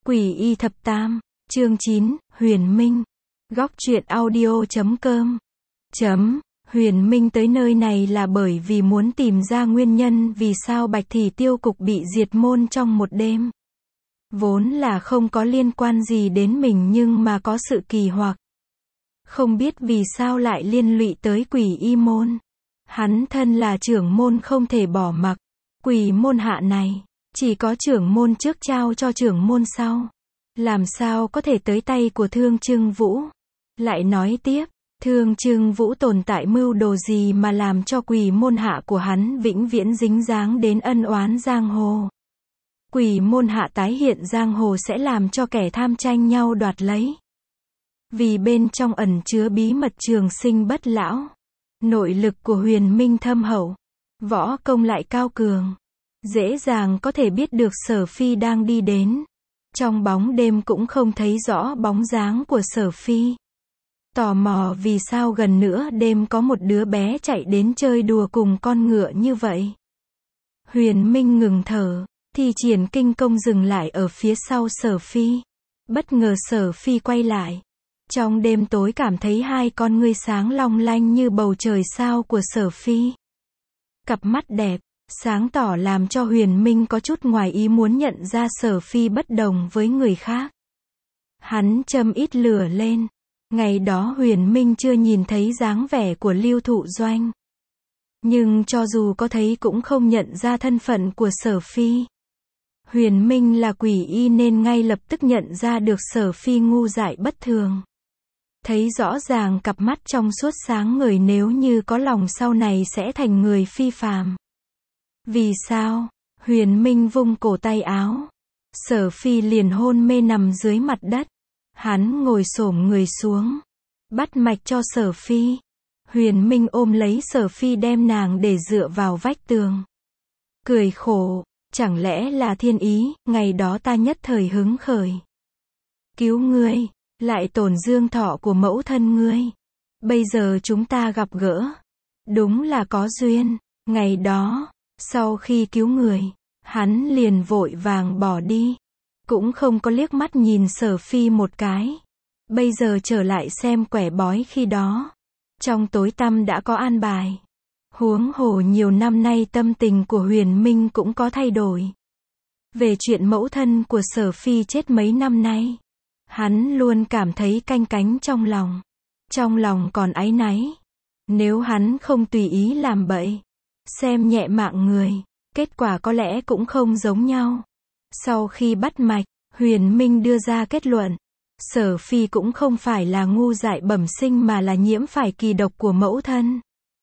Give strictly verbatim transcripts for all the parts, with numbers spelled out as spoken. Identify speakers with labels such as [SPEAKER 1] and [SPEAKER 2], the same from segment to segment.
[SPEAKER 1] Quỷ y thập tam, chương chín, Huyền Minh. Góc truyện audio chấm com. Chấm, Huyền Minh tới nơi này là bởi vì muốn tìm ra nguyên nhân vì sao Bạch Thị Tiêu Cục bị diệt môn trong một đêm. Vốn là không có liên quan gì đến mình nhưng mà có sự kỳ hoặc. Không biết vì sao lại liên lụy tới quỷ y môn. Hắn thân là trưởng môn không thể bỏ mặc. Quỷ môn hạ này, chỉ có trưởng môn trước trao cho trưởng môn sau. Làm sao có thể tới tay của Thương Trưng Vũ? Lại nói tiếp, Thương Trưng Vũ tồn tại mưu đồ gì mà làm cho quỷ môn hạ của hắn vĩnh viễn dính dáng đến ân oán giang hồ? Quỷ môn hạ tái hiện giang hồ sẽ làm cho kẻ tham tranh nhau đoạt lấy. Vì bên trong ẩn chứa bí mật trường sinh bất lão. Nội lực của Huyền Minh thâm hậu, võ công lại cao cường, dễ dàng có thể biết được Sở Phi đang đi đến. Trong bóng đêm cũng không thấy rõ bóng dáng của Sở Phi. Tò mò vì sao gần nửa đêm có một đứa bé chạy đến chơi đùa cùng con ngựa như vậy. Huyền Minh ngừng thở, thi triển kinh công dừng lại ở phía sau Sở Phi. Bất ngờ Sở Phi quay lại. Trong đêm tối cảm thấy hai con ngươi sáng long lanh như bầu trời sao của Sở Phi. Cặp mắt đẹp, sáng tỏ làm cho Huyền Minh có chút ngoài ý muốn nhận ra Sở Phi bất đồng với người khác. Hắn châm ít lửa lên. Ngày đó Huyền Minh chưa nhìn thấy dáng vẻ của Lưu Thụ Doanh. Nhưng cho dù có thấy cũng không nhận ra thân phận của Sở Phi. Huyền Minh là quỷ y nên ngay lập tức nhận ra được Sở Phi ngu dại bất thường. Thấy rõ ràng cặp mắt trong suốt sáng ngời, nếu như có lòng sau này sẽ thành người phi phàm. Vì sao? Huyền Minh vung cổ tay áo. Sở Phi liền hôn mê nằm dưới mặt đất. Hắn ngồi xổm người xuống, bắt mạch cho Sở Phi. Huyền Minh ôm lấy Sở Phi đem nàng để dựa vào vách tường. Cười khổ, chẳng lẽ là thiên ý, ngày đó ta nhất thời hứng khởi. Cứu ngươi, lại tổn dương thọ của mẫu thân ngươi. Bây giờ chúng ta gặp gỡ. Đúng là có duyên. Ngày đó, sau khi cứu người, hắn liền vội vàng bỏ đi. Cũng không có liếc mắt nhìn Sở Phi một cái. Bây giờ trở lại xem quẻ bói khi đó. Trong tối tăm đã có an bài. Huống hồ nhiều năm nay tâm tình của Huyền Minh cũng có thay đổi. Về chuyện mẫu thân của Sở Phi chết mấy năm nay, hắn luôn cảm thấy canh cánh trong lòng. Trong lòng còn áy náy. Nếu hắn không tùy ý làm bậy, xem nhẹ mạng người, kết quả có lẽ cũng không giống nhau. Sau khi bắt mạch, Huyền Minh đưa ra kết luận. Sở Phi cũng không phải là ngu dại bẩm sinh mà là nhiễm phải kỳ độc của mẫu thân.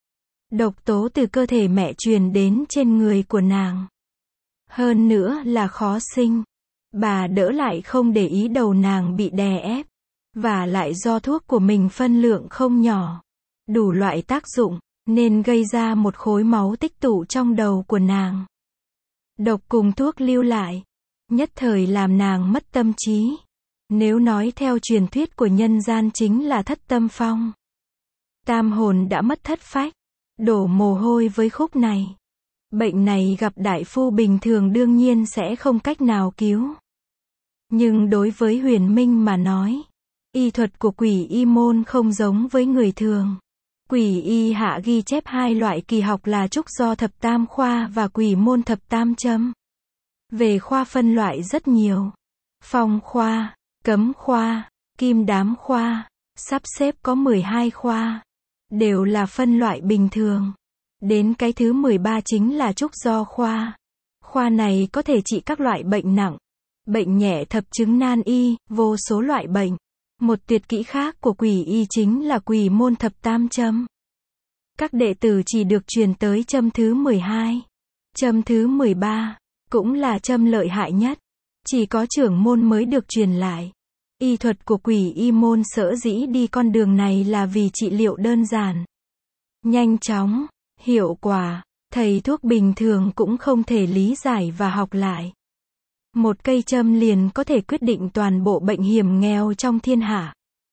[SPEAKER 1] Độc tố từ cơ thể mẹ truyền đến trên người của nàng. Hơn nữa là khó sinh. Bà đỡ lại không để ý đầu nàng bị đè ép. Và lại do thuốc của mình phân lượng không nhỏ. Đủ loại tác dụng, nên gây ra một khối máu tích tụ trong đầu của nàng. Độc cùng thuốc lưu lại. Nhất thời làm nàng mất tâm trí. Nếu nói theo truyền thuyết của nhân gian chính là thất tâm phong. Tam hồn đã mất thất phách. Đổ mồ hôi với khúc này. Bệnh này gặp đại phu bình thường đương nhiên sẽ không cách nào cứu. Nhưng đối với Huyền Minh mà nói, y thuật của quỷ y môn không giống với người thường. Quỷ y hạ ghi chép hai loại kỳ học là trúc do thập tam khoa và quỷ môn thập tam châm. Về khoa phân loại rất nhiều. Phong khoa, cấm khoa, kim đám khoa, sắp xếp có mười hai khoa. Đều là phân loại bình thường. Đến cái thứ mười ba chính là trúc do khoa. Khoa này có thể trị các loại bệnh nặng, bệnh nhẹ thập chứng nan y, vô số loại bệnh. Một tuyệt kỹ khác của quỷ y chính là quỷ môn thập tam châm. Các đệ tử chỉ được truyền tới châm thứ mười hai. Châm thứ mười ba, cũng là châm lợi hại nhất. Chỉ có trưởng môn mới được truyền lại. Y thuật của quỷ y môn sở dĩ đi con đường này là vì trị liệu đơn giản, nhanh chóng, hiệu quả. Thầy thuốc bình thường cũng không thể lý giải và học lại. Một cây châm liền có thể quyết định toàn bộ bệnh hiểm nghèo trong thiên hạ.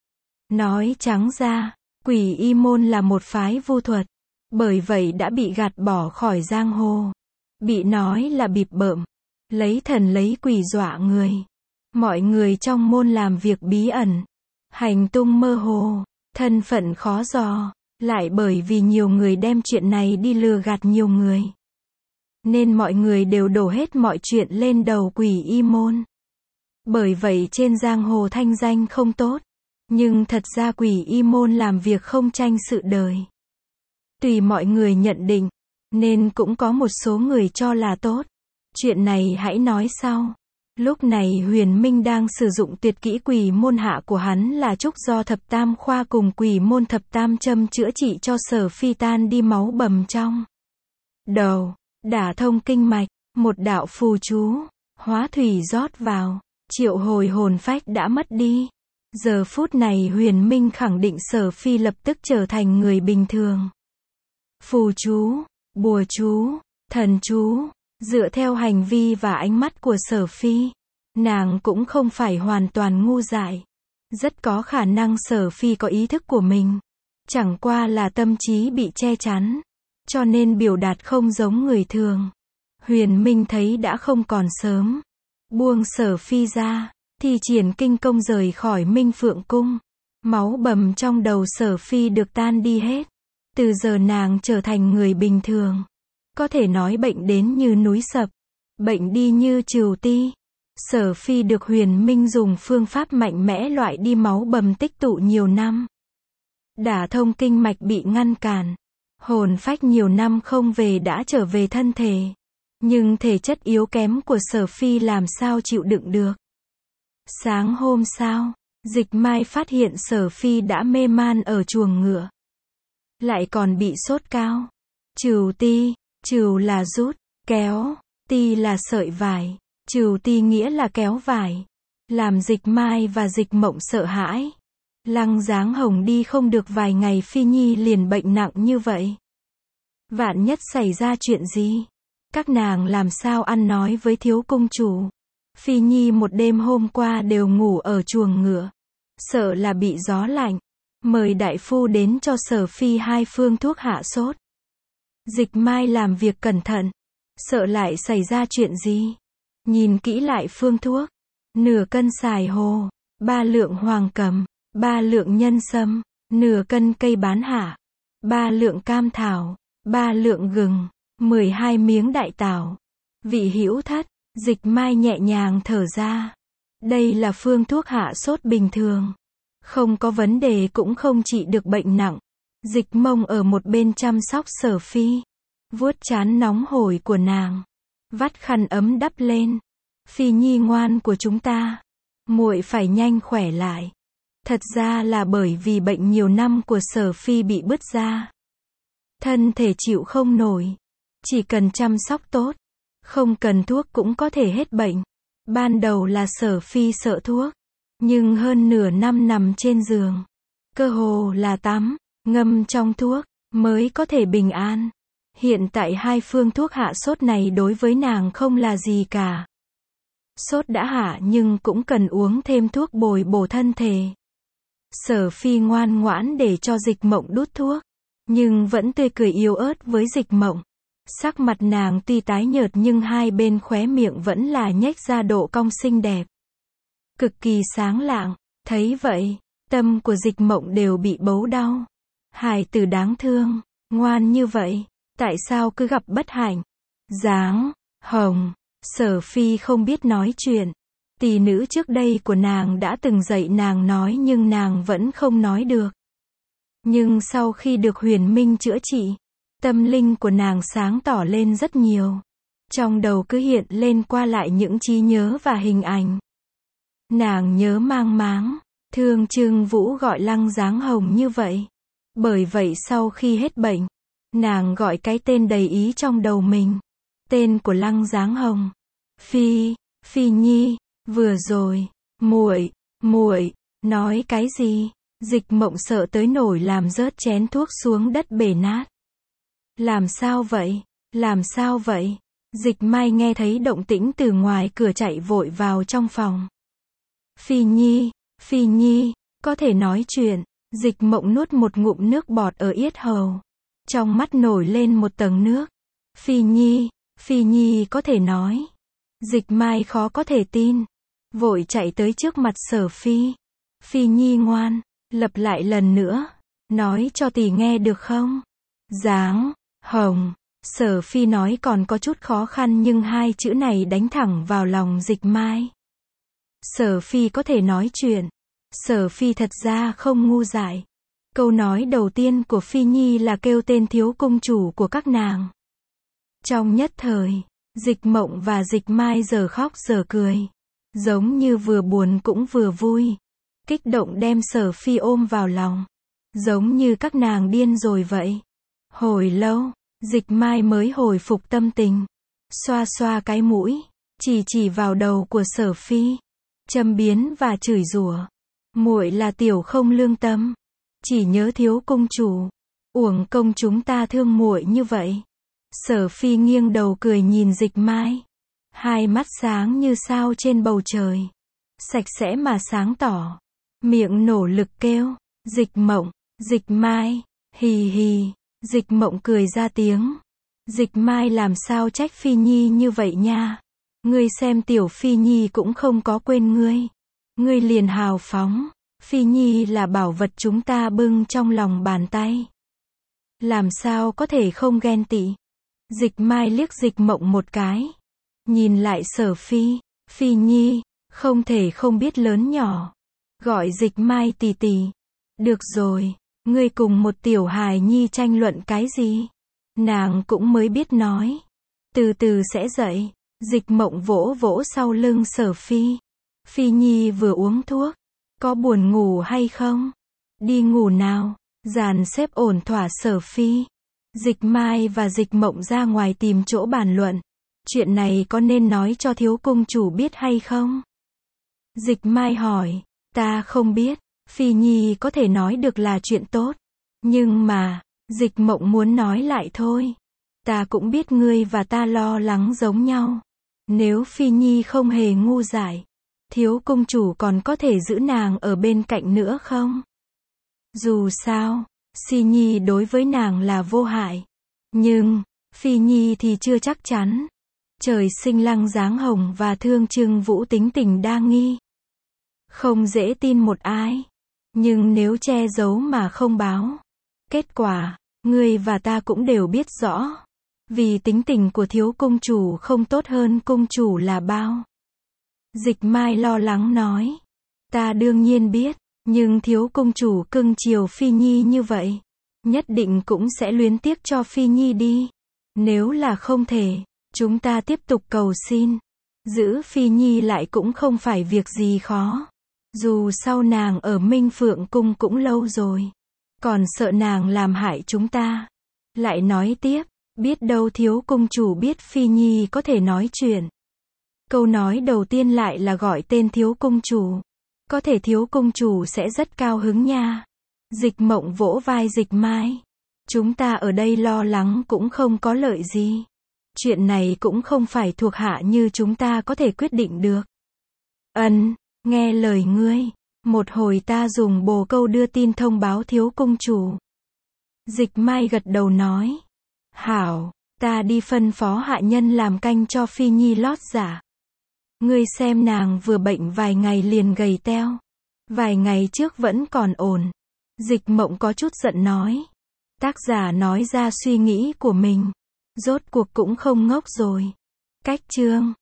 [SPEAKER 1] Nói trắng ra, quỷ y môn là một phái vu thuật. Bởi vậy đã bị gạt bỏ khỏi giang hồ. Bị nói là bịp bợm, lấy thần lấy quỷ dọa người. Mọi người trong môn làm việc bí ẩn, hành tung mơ hồ, thân phận khó dò, lại bởi vì nhiều người đem chuyện này đi lừa gạt nhiều người. Nên mọi người đều đổ hết mọi chuyện lên đầu Quỷ Y Môn. Bởi vậy trên giang hồ thanh danh không tốt. Nhưng thật ra Quỷ Y Môn làm việc không tranh sự đời. Tùy mọi người nhận định, nên cũng có một số người cho là tốt. Chuyện này hãy nói sau. Lúc này Huyền Minh đang sử dụng tuyệt kỹ Quỷ Môn hạ của hắn là trúc do thập tam khoa cùng Quỷ Môn thập tam châm chữa trị cho Sở Phi tan đi máu bầm trong đầu, đả thông kinh mạch, một đạo phù chú, hóa thủy rót vào, triệu hồi hồn phách đã mất đi. Giờ phút này Huyền Minh khẳng định Sở Phi lập tức trở thành người bình thường. Phù chú, bùa chú, thần chú, dựa theo hành vi và ánh mắt của Sở Phi, nàng cũng không phải hoàn toàn ngu dại. Rất có khả năng Sở Phi có ý thức của mình. Chẳng qua là tâm trí bị che chắn, cho nên biểu đạt không giống người thường. Huyền Minh thấy đã không còn sớm. Buông Sở Phi ra, thi triển kinh công rời khỏi Minh Phượng Cung. Máu bầm trong đầu Sở Phi được tan đi hết. Từ giờ nàng trở thành người bình thường. Có thể nói bệnh đến như núi sập, bệnh đi như trừu ti. Sở Phi được Huyền Minh dùng phương pháp mạnh mẽ loại đi máu bầm tích tụ nhiều năm. Đả thông kinh mạch bị ngăn cản. Hồn phách nhiều năm không về đã trở về thân thể. Nhưng thể chất yếu kém của Sở Phi làm sao chịu đựng được. Sáng hôm sau, Dịch Mai phát hiện Sở Phi đã mê man ở chuồng ngựa. Lại còn bị sốt cao. Trừu ti, trừu là rút, kéo, ti là sợi vải. Trừu ti nghĩa là kéo vải. Làm Dịch Mai và Dịch Mộng sợ hãi. Lăng Dáng Hồng đi không được vài ngày Phi Nhi liền bệnh nặng như vậy. Vạn nhất xảy ra chuyện gì? Các nàng làm sao ăn nói với thiếu cung chủ? Phi Nhi một đêm hôm qua đều ngủ ở chuồng ngựa. Sợ là bị gió lạnh. Mời đại phu đến cho Sở Phi hai phương thuốc hạ sốt. Dịch Mai làm việc cẩn thận. Sợ lại xảy ra chuyện gì? Nhìn kỹ lại phương thuốc. Nửa cân xài hồ, ba lượng hoàng cầm, ba lượng nhân sâm, nửa cân cây bán hạ, ba lượng cam thảo, ba lượng gừng, mười hai miếng đại tảo. Vị hữu thất, Dịch Mai nhẹ nhàng thở ra. Đây là phương thuốc hạ sốt bình thường. Không có vấn đề cũng không trị được bệnh nặng. Dịch Mông ở một bên chăm sóc Sở Phi. Vuốt trán nóng hổi của nàng. Vắt khăn ấm đắp lên. Phi Nhi ngoan của chúng ta. Muội phải nhanh khỏe lại. Thật ra là bởi vì bệnh nhiều năm của Sở Phi bị bứt ra. Thân thể chịu không nổi. Chỉ cần chăm sóc tốt. Không cần thuốc cũng có thể hết bệnh. Ban đầu là Sở Phi sợ thuốc. Nhưng hơn nửa năm nằm trên giường. Cơ hồ là tắm, ngâm trong thuốc, mới có thể bình an. Hiện tại hai phương thuốc hạ sốt này đối với nàng không là gì cả. Sốt đã hạ nhưng cũng cần uống thêm thuốc bồi bổ thân thể. Sở Phi ngoan ngoãn để cho Dịch Mộng đút thuốc. Nhưng vẫn tươi cười yếu ớt với Dịch Mộng. Sắc mặt nàng tuy tái nhợt nhưng hai bên khóe miệng vẫn là nhếch ra độ cong xinh đẹp. Cực kỳ sáng lạng. Thấy vậy, tâm của Dịch Mộng đều bị bấu đau. Hài tử đáng thương, ngoan như vậy, tại sao cứ gặp bất hạnh? Dáng Hồng, Sở Phi không biết nói chuyện. Tỷ nữ trước đây của nàng đã từng dạy nàng nói nhưng nàng vẫn không nói được. Nhưng sau khi được Huyền Minh chữa trị, tâm linh của nàng sáng tỏ lên rất nhiều. Trong đầu cứ hiện lên qua lại những trí nhớ và hình ảnh. Nàng nhớ mang máng, thương Trương Vũ gọi Lăng Dáng Hồng như vậy. Bởi vậy sau khi hết bệnh, nàng gọi cái tên đầy ý trong đầu mình. Tên của Lăng Dáng Hồng. Phi, Phi Nhi, vừa rồi, muội, muội, nói cái gì? Dịch Mộng sợ tới nổi làm rớt chén thuốc xuống đất bể nát. Làm sao vậy? Làm sao vậy? Dịch Mai nghe thấy động tĩnh từ ngoài cửa chạy vội vào trong phòng. Phi Nhi, Phi Nhi, có thể nói chuyện. Dịch Mộng nuốt một ngụm nước bọt ở yết hầu. Trong mắt nổi lên một tầng nước. Phi Nhi, Phi Nhi có thể nói. Dịch Mai khó có thể tin. vội chạy tới trước mặt Sở Phi. Phi Nhi ngoan, lặp lại lần nữa, nói cho tỷ nghe được không? Dáng, hồng. Sở Phi nói còn có chút khó khăn nhưng hai chữ này đánh thẳng vào lòng Dịch Mai. Sở Phi có thể nói chuyện. Sở Phi thật ra không ngu dại. Câu nói đầu tiên của Phi Nhi là kêu tên thiếu cung chủ của các nàng. Trong nhất thời, Dịch Mộng và Dịch Mai giờ khóc giờ cười. Giống như vừa buồn cũng vừa vui. Kích động đem Sở Phi ôm vào lòng. Giống như các nàng điên rồi vậy. Hồi lâu, Dịch Mai mới hồi phục tâm tình. Xoa xoa cái mũi, chỉ chỉ vào đầu của Sở Phi. Châm biếm và chửi rủa. Muội là tiểu không lương tâm. Chỉ nhớ thiếu cung chủ. Uổng công chúng ta thương muội như vậy. Sở Phi nghiêng đầu cười nhìn Dịch Mai. Hai mắt sáng như sao trên bầu trời. Sạch sẽ mà sáng tỏ. Miệng nổ lực kêu. Dịch Mộng, Dịch Mai, hì hì. Dịch Mộng cười ra tiếng. Dịch Mai làm sao trách Phi Nhi như vậy nha. Ngươi xem tiểu Phi Nhi cũng không có quên ngươi. Ngươi liền hào phóng. Phi Nhi là bảo vật chúng ta bưng trong lòng bàn tay. Làm sao có thể không ghen tị. Dịch Mai liếc Dịch Mộng một cái. Nhìn lại Sở Phi. Phi Nhi, không thể không biết lớn nhỏ. Gọi Dịch Mai tỷ tỷ. Được rồi, ngươi cùng một tiểu hài nhi tranh luận cái gì? Nàng cũng mới biết nói. Từ từ sẽ dậy. Dịch Mộng vỗ vỗ sau lưng Sở Phi. Phi Nhi vừa uống thuốc. Có buồn ngủ hay không? Đi ngủ nào. Dàn xếp ổn thỏa Sở Phi. Dịch Mai và Dịch Mộng ra ngoài tìm chỗ bàn luận. Chuyện này có nên nói cho thiếu cung chủ biết hay không? Dịch Mai hỏi. Ta không biết. Phi Nhi có thể nói được là chuyện tốt. Nhưng mà, Dịch Mộng muốn nói lại thôi. Ta cũng biết ngươi và ta lo lắng giống nhau. Nếu Phi Nhi không hề ngu dại, thiếu cung chủ còn có thể giữ nàng ở bên cạnh nữa không? Dù sao, Si Nhi đối với nàng là vô hại. Nhưng, Phi Nhi thì chưa chắc chắn. Trời sinh Lăng dáng hồng và Thương Trưng Vũ tính tình đa nghi. Không dễ tin một ai. Nhưng nếu che giấu mà không báo, kết quả, ngươi và ta cũng đều biết rõ. Vì tính tình của thiếu cung chủ không tốt hơn cung chủ là bao. Dịch Mai lo lắng nói. Ta đương nhiên biết, nhưng thiếu cung chủ cưng chiều Phi Nhi như vậy. Nhất định cũng sẽ luyến tiếc cho Phi Nhi đi. Nếu là không thể, chúng ta tiếp tục cầu xin. Giữ Phi Nhi lại cũng không phải việc gì khó. Dù sau nàng ở Minh Phượng Cung cũng lâu rồi. Còn sợ nàng làm hại chúng ta. Lại nói tiếp, biết đâu thiếu cung chủ biết Phi Nhi có thể nói chuyện. Câu nói đầu tiên lại là gọi tên thiếu cung chủ. Có thể thiếu cung chủ sẽ rất cao hứng nha. Dịch Mộng vỗ vai Dịch Mai. Chúng ta ở đây lo lắng cũng không có lợi gì. Chuyện này cũng không phải thuộc hạ như chúng ta có thể quyết định được. Ân, nghe lời ngươi. Một hồi ta dùng bồ câu đưa tin thông báo thiếu cung chủ. Dịch Mai gật đầu nói. Hảo, ta đi phân phó hạ nhân làm canh cho Phi Nhi lót giả. Ngươi xem nàng vừa bệnh vài ngày liền gầy teo. Vài ngày trước vẫn còn ổn. Dịch Mộng có chút giận nói. Tác giả nói ra suy nghĩ của mình. Rốt cuộc cũng không ngốc rồi. Cách chương